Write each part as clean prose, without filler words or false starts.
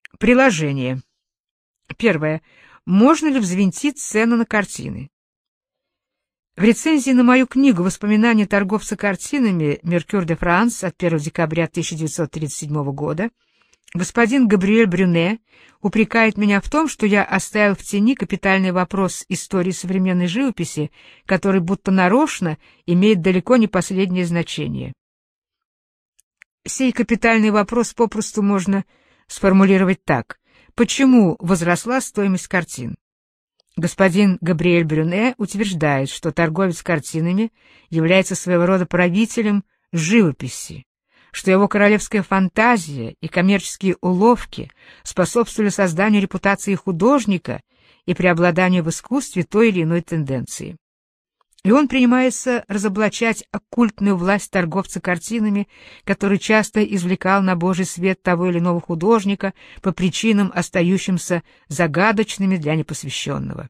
Приложение. Первое. Можно ли взвинтить цену на картины? В рецензии на мою книгу «Воспоминания торговца картинами» «Меркюр де Франс» от 1 декабря 1937 года господин Габриэль Брюне упрекает меня в том, что я оставил в тени капитальный вопрос истории современной живописи, который будто нарочно имеет далеко не последнее значение. Сей капитальный вопрос попросту можно сформулировать так: почему возросла стоимость картин? Господин Габриэль Брюне утверждает, что торговец картинами является своего рода правителем живописи, что его королевская фантазия и коммерческие уловки способствовали созданию репутации художника и преобладанию в искусстве той или иной тенденции. И он принимается разоблачать оккультную власть торговца картинами, который часто извлекал на Божий свет того или иного художника по причинам, остающимся загадочными для непосвященного.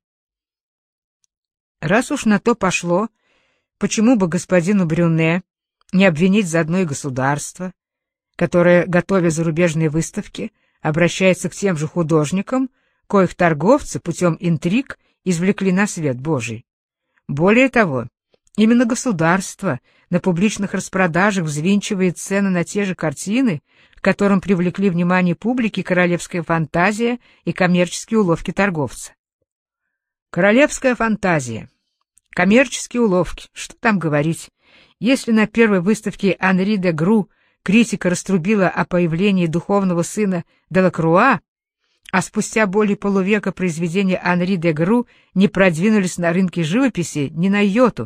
Раз уж на то пошло, почему бы господину Брюне не обвинить заодно и государство, которое, готовя зарубежные выставки, обращается к тем же художникам, коих торговцы путем интриг извлекли на свет Божий? Более того, именно государство на публичных распродажах взвинчивает цены на те же картины, к которым привлекли внимание публики королевская фантазия и коммерческие уловки торговца. Королевская фантазия, коммерческие уловки, что там говорить, если на первой выставке Анри де Гру критика раструбила о появлении духовного сына Делакруа, а спустя более полувека произведения Анри де Гру не продвинулись на рынке живописи ни на йоту.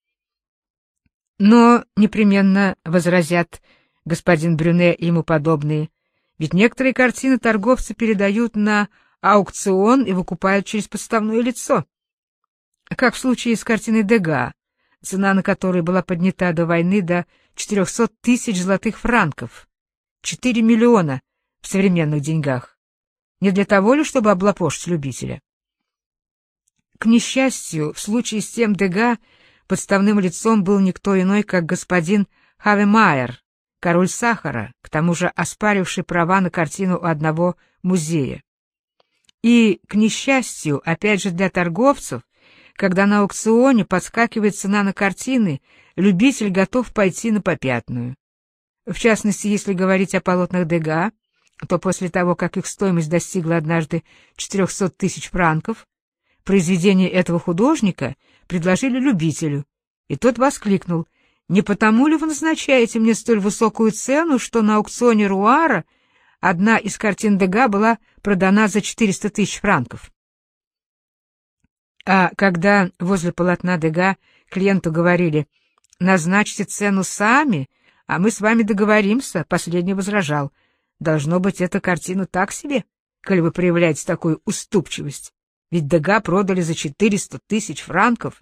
Но непременно возразят господин Брюне и ему подобные, ведь некоторые картины торговцы передают на аукцион и выкупают через подставное лицо. Как в случае с картиной Дега, цена на которой была поднята до войны до 400 тысяч золотых франков, 4 миллиона в современных деньгах. Не для того ли, чтобы облапошить любителя? К несчастью, в случае с тем Дега подставным лицом был никто иной, как господин Хавемайер, король сахара, к тому же оспаривший права на картину у одного музея. И, к несчастью, опять же для торговцев, когда на аукционе подскакивает цена на картины, любитель готов пойти на попятную. В частности, если говорить о полотнах Дега, то после того, как их стоимость достигла однажды 400 тысяч франков, произведение этого художника предложили любителю, и тот воскликнул: «Не потому ли вы назначаете мне столь высокую цену, что на аукционе Руара одна из картин Дега была продана за 400 тысяч франков?» А когда возле полотна Дега клиенту говорили: «Назначьте цену сами, а мы с вами договоримся», последний возражал: «Должно быть, эта картина так себе, коль вы проявляете такую уступчивость, ведь Дега продали за 400 тысяч франков».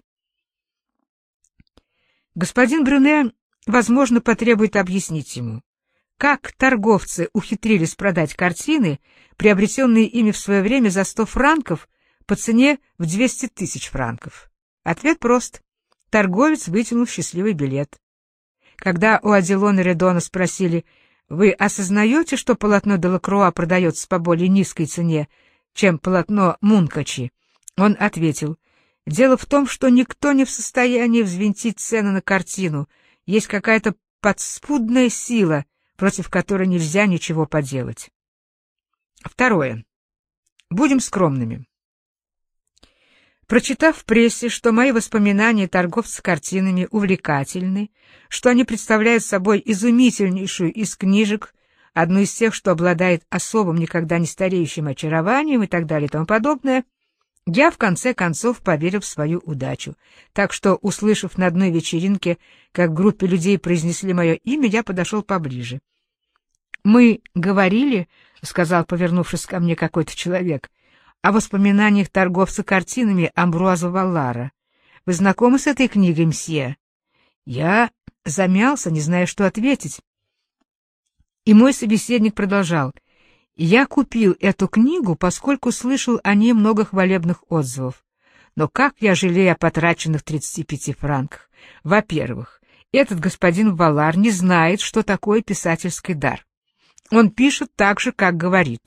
Господин Брюне, возможно, потребует объяснить ему, как торговцы ухитрились продать картины, приобретенные ими в свое время за 100 франков, по цене в 200 тысяч франков. Ответ прост. Торговец вытянул счастливый билет. Когда у Адилона Редона спросили: «Вы осознаете, что полотно Делакруа продается по более низкой цене, чем полотно Мункачи?» Он ответил: «Дело в том, что никто не в состоянии взвинтить цены на картину. Есть какая-то подспудная сила, против которой нельзя ничего поделать». Второе. Будем скромными. Прочитав в прессе, что мои воспоминания торговца картинами увлекательны, что они представляют собой изумительнейшую из книжек, одну из тех, что обладает особым, никогда не стареющим очарованием и так далее и тому подобное, я в конце концов поверил в свою удачу. Так что, услышав на одной вечеринке, как в группе людей произнесли мое имя, я подошел поближе. «Мы говорили, — сказал, повернувшись ко мне какой-то человек, — о воспоминаниях торговца картинами Амбруаза Валлара. Вы знакомы с этой книгой, мсье?» Я замялся, не зная, что ответить. И мой собеседник продолжал: «Я купил эту книгу, поскольку слышал о ней много хвалебных отзывов. Но как я жалею о потраченных 35 франках. Во-первых, этот господин Валлар не знает, что такое писательский дар. Он пишет так же, как говорит.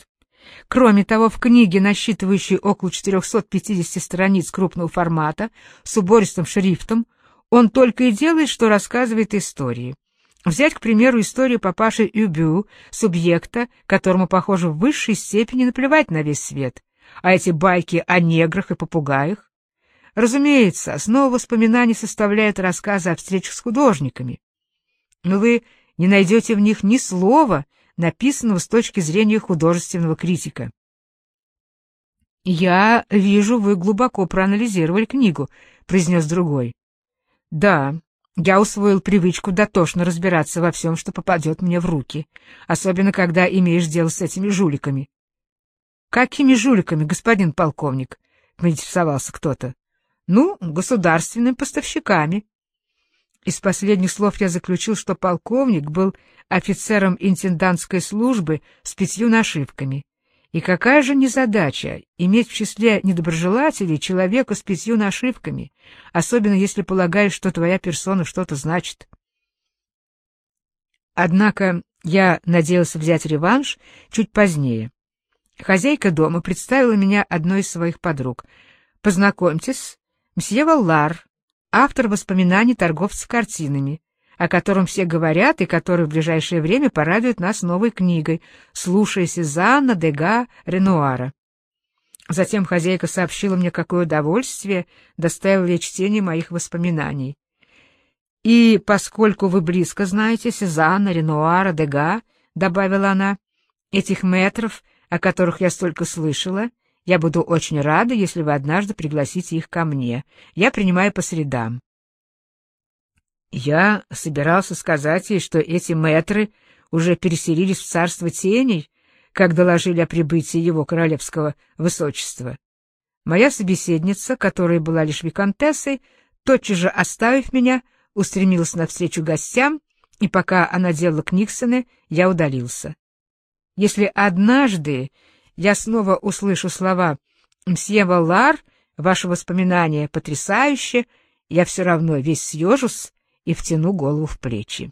Кроме того, в книге, насчитывающей около 450 страниц крупного формата, с убористым шрифтом, он только и делает, что рассказывает истории. Взять, к примеру, историю папаши Юбю, субъекта, которому, похоже, в высшей степени наплевать на весь свет, а эти байки о неграх и попугаях. Разумеется, основу воспоминаний составляют рассказы о встречах с художниками. Но вы не найдете в них ни слова, написанного с точки зрения художественного критика. «Я вижу, вы глубоко проанализировали книгу», — произнес другой. «Да, я усвоил привычку дотошно разбираться во всем, что попадет мне в руки, особенно когда имеешь дело с этими жуликами». «Какими жуликами, господин полковник?» — поинтересовался кто-то. «Ну, государственными поставщиками». Из последних слов я заключил, что полковник был офицером интендантской службы с 5 нашивками. И какая же незадача иметь в числе недоброжелателей человека с 5 нашивками, особенно если полагаешь, что твоя персона что-то значит. Однако я надеялся взять реванш чуть позднее. Хозяйка дома представила меня одной из своих подруг. «Познакомьтесь, мсье Валлар, автор воспоминаний торговца картинами, о котором все говорят и который в ближайшее время порадует нас новой книгой «Слушая Сезанна, Дега, Ренуара». Затем хозяйка сообщила мне, какое удовольствие доставило ей чтение моих воспоминаний. «И поскольку вы близко знаете Сезанна, Ренуара, Дега, — добавила она, — этих мэтров, о которых я столько слышала, я буду очень рада, если вы однажды пригласите их ко мне. Я принимаю по средам». Я собирался сказать ей, что эти мэтры уже переселились в царство теней, как доложили о прибытии его королевского высочества. Моя собеседница, которая была лишь виконтессой, тотчас же, оставив меня, устремилась навстречу гостям, и пока она делала книгсоны, я удалился. Если однажды я снова услышу слова «Мсье Валлар, ваши воспоминания потрясающие», я все равно весь съежусь и втяну голову в плечи.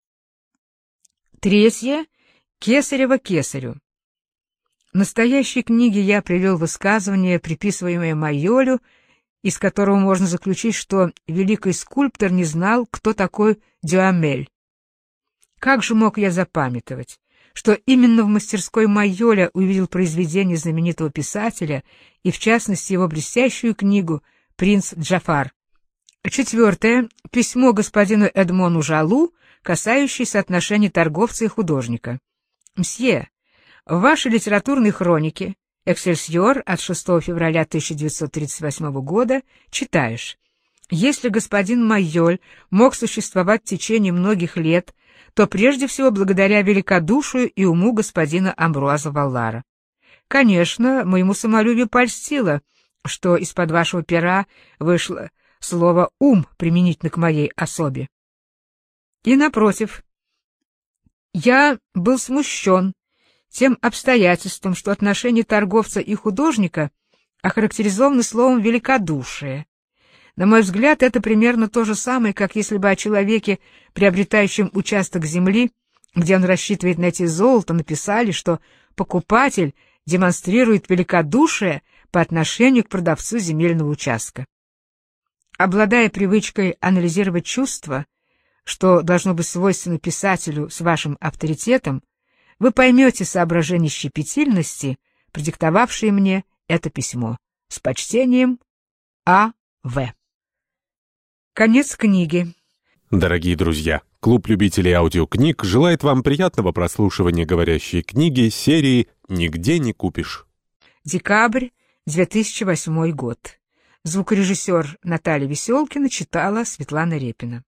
Третье. Кесарево кесарю. В настоящей книге я привел высказывание, приписываемое Майолю, из которого можно заключить, что великий скульптор не знал, кто такой Дюамель. Как же мог я запамятовать, что именно в мастерской Майоля увидел произведение знаменитого писателя и, в частности, его блестящую книгу «Принц Джафар». Четвертое. Письмо господину Эдмону Жалу, касающееся отношений торговца и художника. «Мсье, в вашей литературной хронике «Эксельсиор» от 6 февраля 1938 года читаешь: «Если господин Майоль мог существовать в течение многих лет, то прежде всего благодаря великодушию и уму господина Амбруаза Валлара. Конечно, моему самолюбию польстило, что из-под вашего пера вышло слово «ум» применительно к моей особе. И, напротив, я был смущен тем обстоятельством, что отношения торговца и художника охарактеризованы словом «великодушие». На мой взгляд, это примерно то же самое, как если бы о человеке, приобретающем участок земли, где он рассчитывает найти золото, написали, что покупатель демонстрирует великодушие по отношению к продавцу земельного участка. Обладая привычкой анализировать чувства, что должно быть свойственно писателю с вашим авторитетом, вы поймете соображения щепетильности, продиктовавшие мне это письмо. С почтением, А.В. Конец книги. Дорогие друзья, клуб любителей аудиокниг желает вам приятного прослушивания говорящей книги серии «Нигде не купишь». Декабрь, 2008 год. Звукорежиссер Наталья Веселкина читала Светлана Репина.